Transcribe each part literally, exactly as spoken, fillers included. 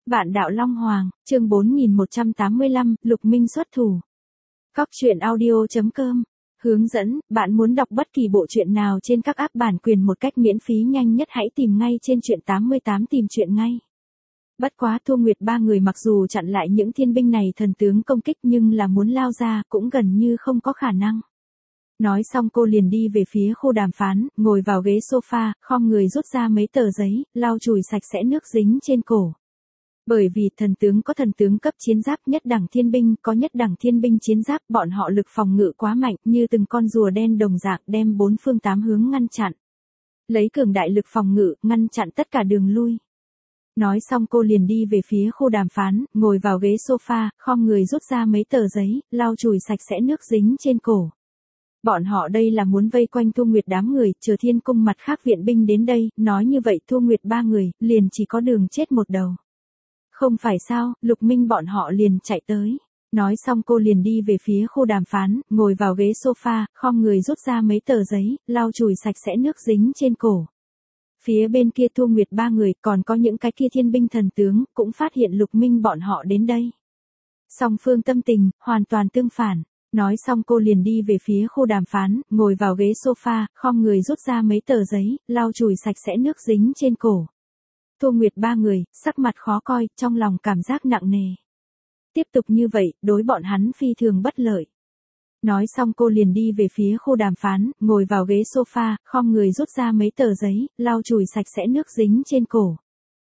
Vạn đạo Long Hoàng, chương bốn nghìn một trăm tám mươi lăm, Lục Minh xuất thủ. Cóc truyện audio chấm com. Hướng dẫn, bạn muốn đọc bất kỳ bộ truyện nào trên các app bản quyền một cách miễn phí nhanh nhất hãy tìm ngay trên truyện tám mươi tám tìm truyện ngay. Bất quá Thu Nguyệt ba người mặc dù chặn lại những thiên binh này thần tướng công kích nhưng là muốn lao ra cũng gần như không có khả năng. Nói xong cô liền đi về phía khu đàm phán, ngồi vào ghế sofa, khom người rút ra mấy tờ giấy, lau chùi sạch sẽ nước dính trên cổ. Bởi vì thần tướng có thần tướng cấp chiến giáp, nhất đẳng thiên binh có nhất đẳng thiên binh chiến giáp, bọn họ lực phòng ngự quá mạnh như từng con rùa đen đồng dạng đem bốn phương tám hướng ngăn chặn. Lấy cường đại lực phòng ngự, ngăn chặn tất cả đường lui. Nói xong cô liền đi về phía khu đàm phán, ngồi vào ghế sofa, khom người rút ra mấy tờ giấy, lau chùi sạch sẽ nước dính trên cổ. Bọn họ đây là muốn vây quanh Thu Nguyệt đám người, chờ thiên cung mặt khác viện binh đến đây, nói như vậy Thu Nguyệt ba người, liền chỉ có đường chết một đầu. Không phải sao, Lục Minh bọn họ liền chạy tới. Nói xong cô liền đi về phía khu đàm phán, ngồi vào ghế sofa, khom người rút ra mấy tờ giấy, lau chùi sạch sẽ nước dính trên cổ. Phía bên kia Thu Nguyệt ba người, còn có những cái kia thiên binh thần tướng, cũng phát hiện Lục Minh bọn họ đến đây. Song phương tâm tình, hoàn toàn tương phản. Nói xong cô liền đi về phía khu đàm phán, ngồi vào ghế sofa, khom người rút ra mấy tờ giấy, lau chùi sạch sẽ nước dính trên cổ. Thu Nguyệt ba người, sắc mặt khó coi, trong lòng cảm giác nặng nề. Tiếp tục như vậy, đối bọn hắn phi thường bất lợi. Nói xong cô liền đi về phía khu đàm phán, ngồi vào ghế sofa, khom người rút ra mấy tờ giấy, lau chùi sạch sẽ nước dính trên cổ.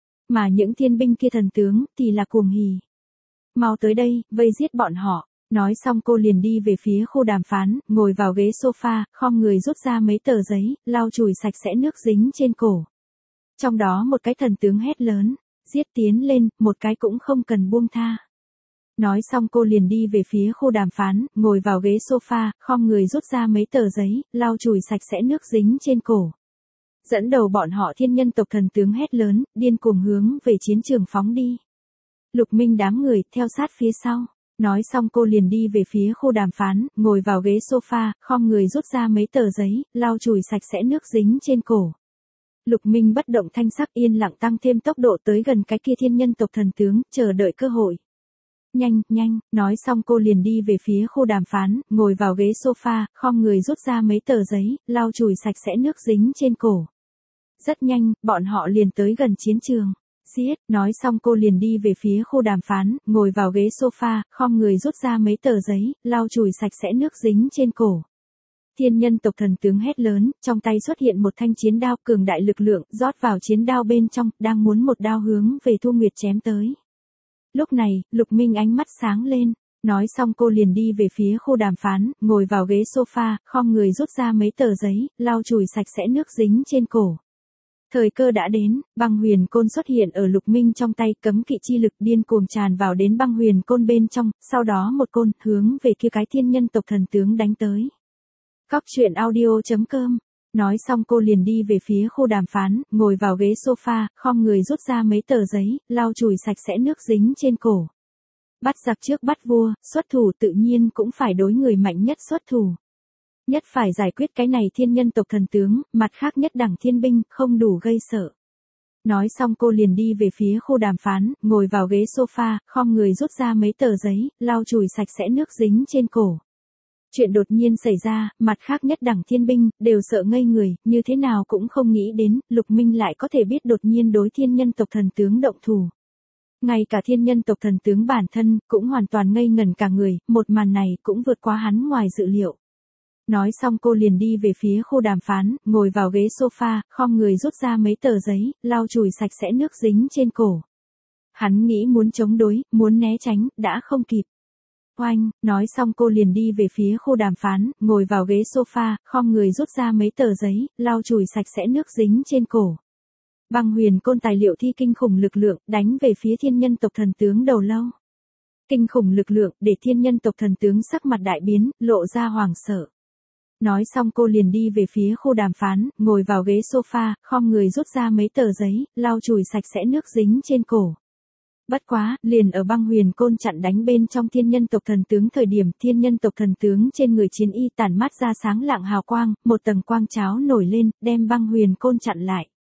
Mà những thiên binh kia thần tướng, thì là cuồng hỉ. Mau tới đây, vây giết bọn họ. Nói xong cô liền đi về phía khu đàm phán, ngồi vào ghế sofa, khom người rút ra mấy tờ giấy, lau chùi sạch sẽ nước dính trên cổ. Trong đó một cái thần tướng hét lớn, giết tiến lên, một cái cũng không cần buông tha. Nói xong cô liền đi về phía khu đàm phán, ngồi vào ghế sofa, khom người rút ra mấy tờ giấy, lau chùi sạch sẽ nước dính trên cổ. Dẫn đầu bọn họ thiên nhân tộc thần tướng hét lớn, điên cuồng hướng về chiến trường phóng đi. Lục Minh đám người, theo sát phía sau. Nói xong cô liền đi về phía khu đàm phán, ngồi vào ghế sofa, khom người rút ra mấy tờ giấy, lau chùi sạch sẽ nước dính trên cổ. Lục Minh bất động thanh sắc yên lặng tăng thêm tốc độ tới gần cái kia thiên nhân tộc thần tướng, chờ đợi cơ hội. Nhanh, nhanh, nói xong cô liền đi về phía khu đàm phán, ngồi vào ghế sofa, khom người rút ra mấy tờ giấy, lau chùi sạch sẽ nước dính trên cổ. Rất nhanh, bọn họ liền tới gần chiến trường. Giết, nói xong cô liền đi về phía khu đàm phán, ngồi vào ghế sofa, khom người rút ra mấy tờ giấy, lau chùi sạch sẽ nước dính trên cổ. Thiên nhân tộc thần tướng hét lớn, trong tay xuất hiện một thanh chiến đao cường đại lực lượng, rót vào chiến đao bên trong, đang muốn một đao hướng về Thu Nguyệt chém tới. Lúc này, Lục Minh ánh mắt sáng lên, nói xong cô liền đi về phía khu đàm phán, ngồi vào ghế sofa, khom người rút ra mấy tờ giấy, lau chùi sạch sẽ nước dính trên cổ. Thời cơ đã đến, băng huyền côn xuất hiện ở Lục Minh trong tay, cấm kỵ chi lực điên cuồng tràn vào đến băng huyền côn bên trong, sau đó một côn hướng về kia cái thiên nhân tộc thần tướng đánh tới. Cóc truyện audio chấm com. Nói xong cô liền đi về phía khu đàm phán, ngồi vào ghế sofa, khom người rút ra mấy tờ giấy, lau chùi sạch sẽ nước dính trên cổ. Bắt giặc trước bắt vua, xuất thủ tự nhiên cũng phải đối người mạnh nhất xuất thủ. Nhất phải giải quyết cái này thiên nhân tộc thần tướng, mặt khác nhất đẳng thiên binh, không đủ gây sợ. Nói xong cô liền đi về phía khu đàm phán, ngồi vào ghế sofa, khom người rút ra mấy tờ giấy, lau chùi sạch sẽ nước dính trên cổ. Chuyện đột nhiên xảy ra, mặt khác nhất đẳng thiên binh, đều sợ ngây người, như thế nào cũng không nghĩ đến, Lục Minh lại có thể biết đột nhiên đối thiên nhân tộc thần tướng động thủ. Ngay cả thiên nhân tộc thần tướng bản thân, cũng hoàn toàn ngây ngẩn cả người, một màn này cũng vượt quá hắn ngoài dự liệu. Nói xong cô liền đi về phía khu đàm phán, ngồi vào ghế sofa, khom người rút ra mấy tờ giấy, lau chùi sạch sẽ nước dính trên cổ. Hắn nghĩ muốn chống đối, muốn né tránh, đã không kịp. Oanh, nói xong cô liền đi về phía khu đàm phán, ngồi vào ghế sofa, khom người rút ra mấy tờ giấy, lau chùi sạch sẽ nước dính trên cổ. Băng huyền côn tài liệu thi kinh khủng lực lượng, đánh về phía thiên nhân tộc thần tướng đầu lâu. Kinh khủng lực lượng, để thiên nhân tộc thần tướng sắc mặt đại biến, lộ ra hoảng sợ. Nói xong cô liền đi về phía khu đàm phán, ngồi vào ghế sofa, khom người rút ra mấy tờ giấy, lau chùi sạch sẽ nước dính trên cổ. Bất quá, liền ở băng huyền côn chặn đánh bên trong thiên nhân tộc thần tướng thời điểm thiên nhân tộc thần tướng trên người chiến y tản mát ra sáng lạng hào quang, một tầng quang cháo nổi lên, đem băng huyền côn chặn lại.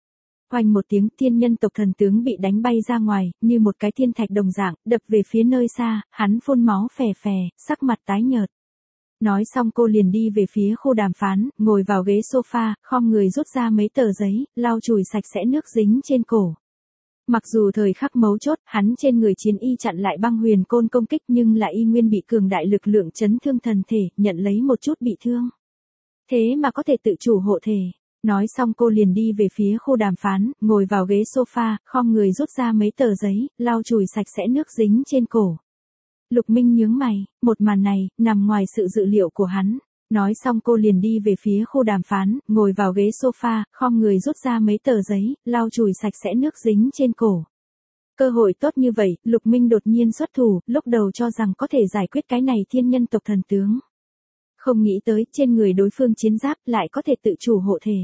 Oanh một tiếng, thiên nhân tộc thần tướng bị đánh bay ra ngoài, như một cái thiên thạch đồng dạng, đập về phía nơi xa, hắn phun máu phè phè, sắc mặt tái nhợt. Nói xong cô liền đi về phía khu đàm phán, ngồi vào ghế sofa, khom người rút ra mấy tờ giấy, lau chùi sạch sẽ nước dính trên cổ. Mặc dù thời khắc mấu chốt, hắn trên người chiến y chặn lại băng huyền côn công kích nhưng lại y nguyên bị cường đại lực lượng chấn thương thần thể, nhận lấy một chút bị thương. Thế mà có thể tự chủ hộ thể. Nói xong cô liền đi về phía khu đàm phán, ngồi vào ghế sofa, khom người rút ra mấy tờ giấy, lau chùi sạch sẽ nước dính trên cổ. Lục Minh nhướng mày, một màn này, nằm ngoài sự dự liệu của hắn. Nói xong cô liền đi về phía khu đàm phán, ngồi vào ghế sofa, khom người rút ra mấy tờ giấy, lau chùi sạch sẽ nước dính trên cổ. Cơ hội tốt như vậy, Lục Minh đột nhiên xuất thủ, lúc đầu cho rằng có thể giải quyết cái này thiên nhân tộc thần tướng. Không nghĩ tới, trên người đối phương chiến giáp lại có thể tự chủ hộ thể.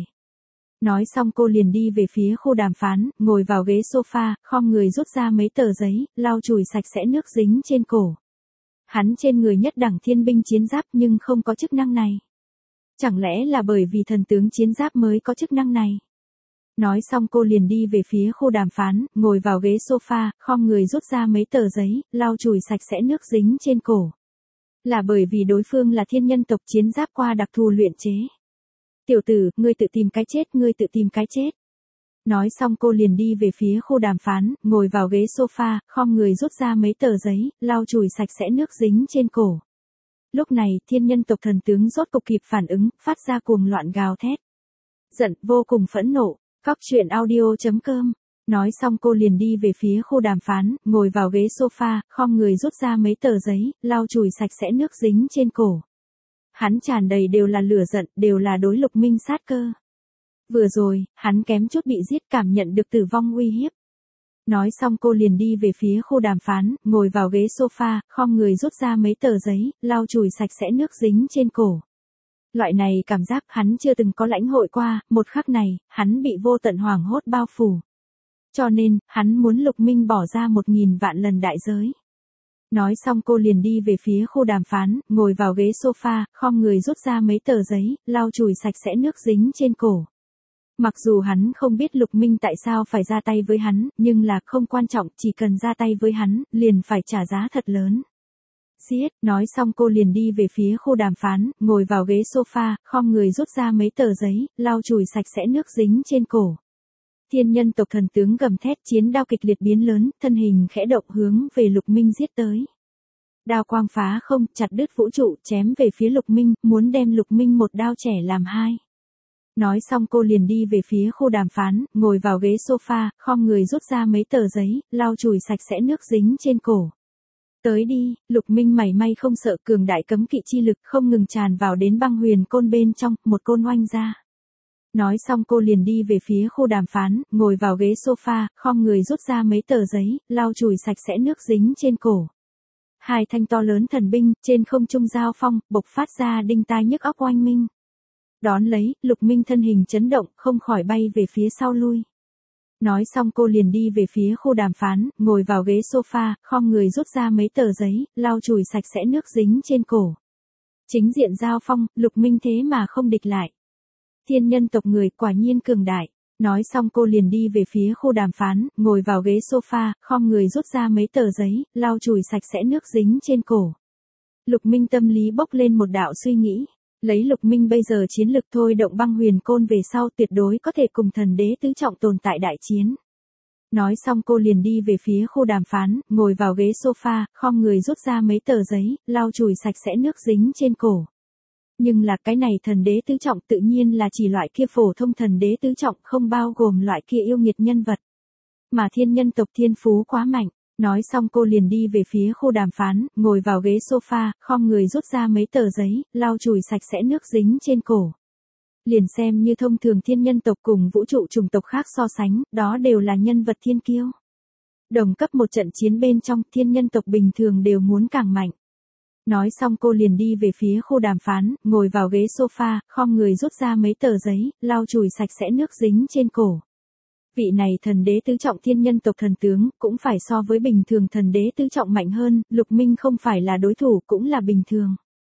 Nói xong cô liền đi về phía khu đàm phán, ngồi vào ghế sofa, khom người rút ra mấy tờ giấy, lau chùi sạch sẽ nước dính trên cổ. Hắn trên người nhất đẳng thiên binh chiến giáp nhưng không có chức năng này. Chẳng lẽ là bởi vì thần tướng chiến giáp mới có chức năng này? Nói xong cô liền đi về phía khu đàm phán, ngồi vào ghế sofa, khom người rút ra mấy tờ giấy, lau chùi sạch sẽ nước dính trên cổ. Là bởi vì đối phương là thiên nhân tộc chiến giáp qua đặc thù luyện chế. Tiểu tử, ngươi tự tìm cái chết, ngươi tự tìm cái chết. Nói xong cô liền đi về phía khu đàm phán, ngồi vào ghế sofa, khom người rút ra mấy tờ giấy, lau chùi sạch sẽ nước dính trên cổ. Lúc này, thiên nhân tộc thần tướng rốt cục kịp phản ứng, phát ra cuồng loạn gào thét. Giận, vô cùng phẫn nộ. Cóc truyện audio chấm com. Nói xong cô liền đi về phía khu đàm phán, ngồi vào ghế sofa, khom người rút ra mấy tờ giấy, lau chùi sạch sẽ nước dính trên cổ. Hắn tràn đầy đều là lửa giận, đều là đối Lục Minh sát cơ. Vừa rồi, hắn kém chút bị giết, cảm nhận được tử vong uy hiếp. Nói xong cô liền đi về phía khu đàm phán, ngồi vào ghế sofa, khom người rút ra mấy tờ giấy, lau chùi sạch sẽ nước dính trên cổ. Loại này cảm giác hắn chưa từng có lãnh hội qua, một khắc này, hắn bị vô tận hoảng hốt bao phủ. Cho nên, hắn muốn Lục Minh bỏ ra một nghìn vạn lần đại giới. Nói xong cô liền đi về phía khu đàm phán, ngồi vào ghế sofa, khom người rút ra mấy tờ giấy, lau chùi sạch sẽ nước dính trên cổ. Mặc dù hắn không biết Lục Minh tại sao phải ra tay với hắn, nhưng là không quan trọng, chỉ cần ra tay với hắn, liền phải trả giá thật lớn. Giết, nói xong cô liền đi về phía khu đàm phán, ngồi vào ghế sofa, khom người rút ra mấy tờ giấy, lau chùi sạch sẽ nước dính trên cổ. Thiên nhân tộc thần tướng gầm thét, chiến đao kịch liệt biến lớn, thân hình khẽ động hướng về Lục Minh giết tới. Đao quang phá không, chặt đứt vũ trụ, chém về phía Lục Minh, muốn đem Lục Minh một đao chẻ làm hai. Nói xong cô liền đi về phía khu đàm phán, ngồi vào ghế sofa, khom người rút ra mấy tờ giấy, lau chùi sạch sẽ nước dính trên cổ. Tới đi, Lục Minh mảy may không sợ, cường đại cấm kỵ chi lực không ngừng tràn vào đến băng huyền côn bên trong, một côn oanh ra. Nói xong cô liền đi về phía khu đàm phán, ngồi vào ghế sofa, khom người rút ra mấy tờ giấy, lau chùi sạch sẽ nước dính trên cổ. Hai thanh to lớn thần binh, trên không trung giao phong, bộc phát ra đinh tai nhức óc oanh minh. Đón lấy, Lục Minh thân hình chấn động, không khỏi bay về phía sau lui. Nói xong cô liền đi về phía khu đàm phán, ngồi vào ghế sofa, khom người rút ra mấy tờ giấy, lau chùi sạch sẽ nước dính trên cổ. Chính diện giao phong, Lục Minh thế mà không địch lại. Thiên nhân tộc người quả nhiên cường đại. Nói xong cô liền đi về phía khu đàm phán, ngồi vào ghế sofa, khom người rút ra mấy tờ giấy, lau chùi sạch sẽ nước dính trên cổ. Lục Minh tâm lý bốc lên một đạo suy nghĩ. Lấy Lục Minh bây giờ chiến lực thôi động băng huyền côn về sau tuyệt đối có thể cùng thần đế tứ trọng tồn tại đại chiến. Nói xong cô liền đi về phía khu đàm phán, ngồi vào ghế sofa, khom người rút ra mấy tờ giấy, lau chùi sạch sẽ nước dính trên cổ. Nhưng là cái này thần đế tứ trọng tự nhiên là chỉ loại kia phổ thông thần đế tứ trọng, không bao gồm loại kia yêu nghiệt nhân vật. Mà thiên nhân tộc thiên phú quá mạnh. Nói xong cô liền đi về phía khu đàm phán, ngồi vào ghế sofa, khom người rút ra mấy tờ giấy, lau chùi sạch sẽ nước dính trên cổ. Liền xem như thông thường thiên nhân tộc cùng vũ trụ chủng tộc khác so sánh, đó đều là nhân vật thiên kiêu. Đồng cấp một trận chiến bên trong, thiên nhân tộc bình thường đều muốn càng mạnh. Nói xong cô liền đi về phía khu đàm phán, ngồi vào ghế sofa, khom người rút ra mấy tờ giấy, lau chùi sạch sẽ nước dính trên cổ. Vị này thần đế tứ trọng thiên nhân tộc thần tướng, cũng phải so với bình thường thần đế tứ trọng mạnh hơn, Lục Minh không phải là đối thủ cũng là bình thường.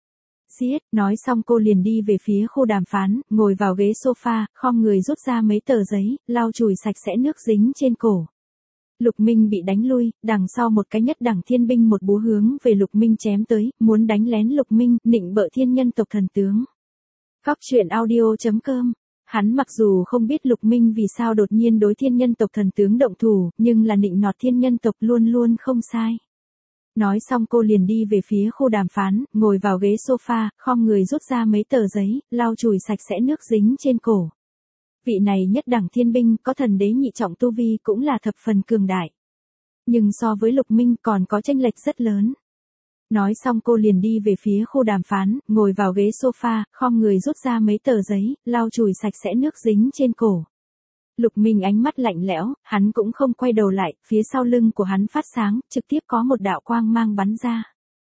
Giết, nói xong cô liền đi về phía khu đàm phán, ngồi vào ghế sofa, khom người rút ra mấy tờ giấy, lau chùi sạch sẽ nước dính trên cổ. Lục Minh bị đánh lui, đằng sau một cái nhất đẳng thiên binh một búa hướng về Lục Minh chém tới, muốn đánh lén Lục Minh, nịnh bợ thiên nhân tộc thần tướng. Cóc truyện audio chấm com. Hắn mặc dù không biết Lục Minh vì sao đột nhiên đối thiên nhân tộc thần tướng động thủ, nhưng là nịnh nọt thiên nhân tộc luôn luôn không sai. Nói xong cô liền đi về phía khu đàm phán, ngồi vào ghế sofa, khom người rút ra mấy tờ giấy, lau chùi sạch sẽ nước dính trên cổ. Vị này nhất đẳng thiên binh có thần đế nhị trọng tu vi cũng là thập phần cường đại. Nhưng so với Lục Minh còn có chênh lệch rất lớn. Nói xong cô liền đi về phía khu đàm phán, ngồi vào ghế sofa, khom người rút ra mấy tờ giấy, lau chùi sạch sẽ nước dính trên cổ. Lục Minh ánh mắt lạnh lẽo, hắn cũng không quay đầu lại, phía sau lưng của hắn phát sáng, trực tiếp có một đạo quang mang bắn ra.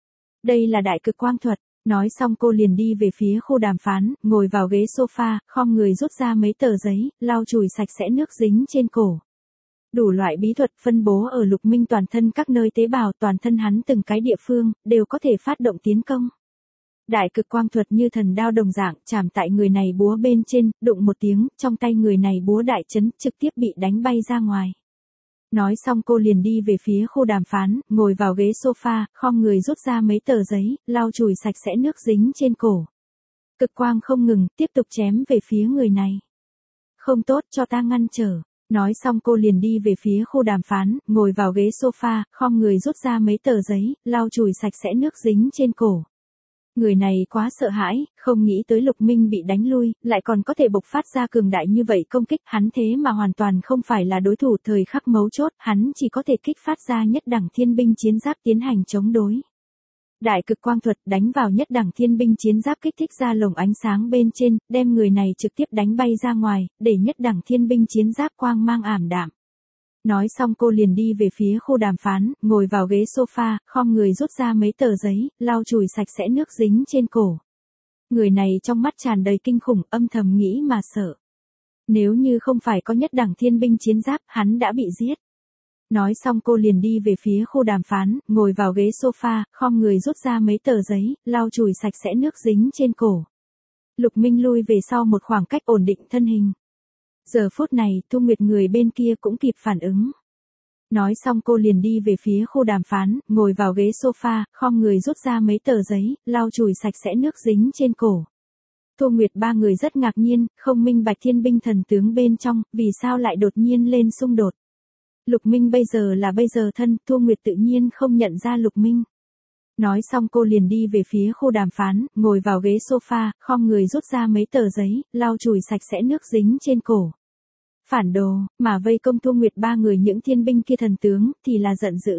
Đây là đại cực quang thuật. Nói xong cô liền đi về phía khu đàm phán, ngồi vào ghế sofa, khom người rút ra mấy tờ giấy, lau chùi sạch sẽ nước dính trên cổ. Đủ loại bí thuật phân bố ở Lục Minh toàn thân các nơi tế bào, toàn thân hắn từng cái địa phương, đều có thể phát động tiến công. Đại cực quang thuật như thần đao đồng dạng, chạm tại người này búa bên trên, đụng một tiếng, trong tay người này búa đại chấn, trực tiếp bị đánh bay ra ngoài. Nói xong cô liền đi về phía khu đàm phán, ngồi vào ghế sofa, khom người rút ra mấy tờ giấy, lau chùi sạch sẽ nước dính trên cổ. Cực quang không ngừng, tiếp tục chém về phía người này. Không tốt, cho ta ngăn trở. Nói xong cô liền đi về phía khu đàm phán, ngồi vào ghế sofa, khom người rút ra mấy tờ giấy, lau chùi sạch sẽ nước dính trên cổ. Người này quá sợ hãi, không nghĩ tới Lục Minh bị đánh lui, lại còn có thể bộc phát ra cường đại như vậy công kích, hắn thế mà hoàn toàn không phải là đối thủ. Thời khắc mấu chốt, hắn chỉ có thể kích phát ra nhất đẳng thiên binh chiến giáp tiến hành chống đối. Đại cực quang thuật đánh vào nhất đẳng thiên binh chiến giáp, kích thích ra lồng ánh sáng bên trên, đem người này trực tiếp đánh bay ra ngoài, để nhất đẳng thiên binh chiến giáp quang mang ảm đạm. Nói xong cô liền đi về phía khu đàm phán, ngồi vào ghế sofa, khom người rút ra mấy tờ giấy, lau chùi sạch sẽ nước dính trên cổ. Người này trong mắt tràn đầy kinh khủng, âm thầm nghĩ mà sợ. Nếu như không phải có nhất đẳng thiên binh chiến giáp, hắn đã bị giết. Nói xong cô liền đi về phía khu đàm phán, ngồi vào ghế sofa, khom người rút ra mấy tờ giấy, lau chùi sạch sẽ nước dính trên cổ. Lục Minh lui về sau một khoảng cách ổn định thân hình. Giờ phút này, Thu Nguyệt người bên kia cũng kịp phản ứng. Nói xong cô liền đi về phía khu đàm phán, ngồi vào ghế sofa, khom người rút ra mấy tờ giấy, lau chùi sạch sẽ nước dính trên cổ. Thu Nguyệt ba người rất ngạc nhiên, không minh bạch thiên binh thần tướng bên trong, vì sao lại đột nhiên lên xung đột. Lục Minh bây giờ là bây giờ thân, Thu Nguyệt tự nhiên không nhận ra Lục Minh. Nói xong cô liền đi về phía khu đàm phán, ngồi vào ghế sofa, khom người rút ra mấy tờ giấy, lau chùi sạch sẽ nước dính trên cổ. Phản đồ, mà vây công Thu Nguyệt ba người những thiên binh kia thần tướng, thì là giận dữ.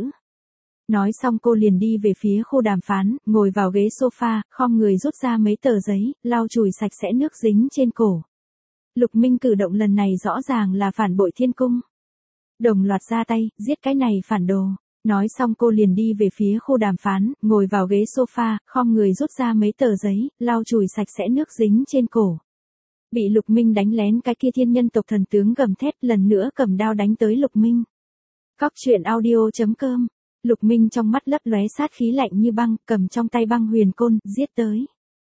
Nói xong cô liền đi về phía khu đàm phán, ngồi vào ghế sofa, khom người rút ra mấy tờ giấy, lau chùi sạch sẽ nước dính trên cổ. Lục Minh cử động lần này rõ ràng là phản bội thiên cung. Đồng loạt ra tay, giết cái này phản đồ. Nói xong cô liền đi về phía khu đàm phán, ngồi vào ghế sofa, khom người rút ra mấy tờ giấy, lau chùi sạch sẽ nước dính trên cổ. Bị Lục Minh đánh lén cái kia thiên nhân tộc thần tướng gầm thét, lần nữa cầm đao đánh tới Lục Minh. Cóc truyện audio chấm com. Lục Minh trong mắt lấp lóe sát khí lạnh như băng, cầm trong tay băng huyền côn, giết tới.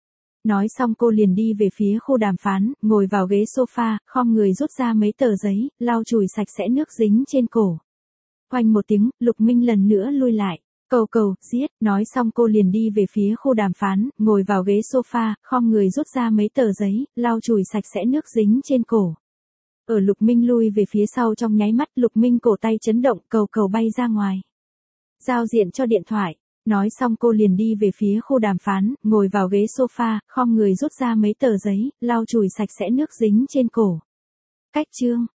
Nói xong cô liền đi về phía khu đàm phán, ngồi vào ghế sofa, khom người rút ra mấy tờ giấy, lau chùi sạch sẽ nước dính trên cổ. Oanh một tiếng, Lục Minh lần nữa lui lại. Cầu cầu, giết, nói xong cô liền đi về phía khu đàm phán, ngồi vào ghế sofa, khom người rút ra mấy tờ giấy, lau chùi sạch sẽ nước dính trên cổ. Ở Lục Minh lui về phía sau trong nháy mắt, Lục Minh cổ tay chấn động, cầu cầu bay ra ngoài. Giao diện cho điện thoại. Nói xong cô liền đi về phía khu đàm phán, ngồi vào ghế sofa, khom người rút ra mấy tờ giấy, lau chùi sạch sẽ nước dính trên cổ. Cách chương.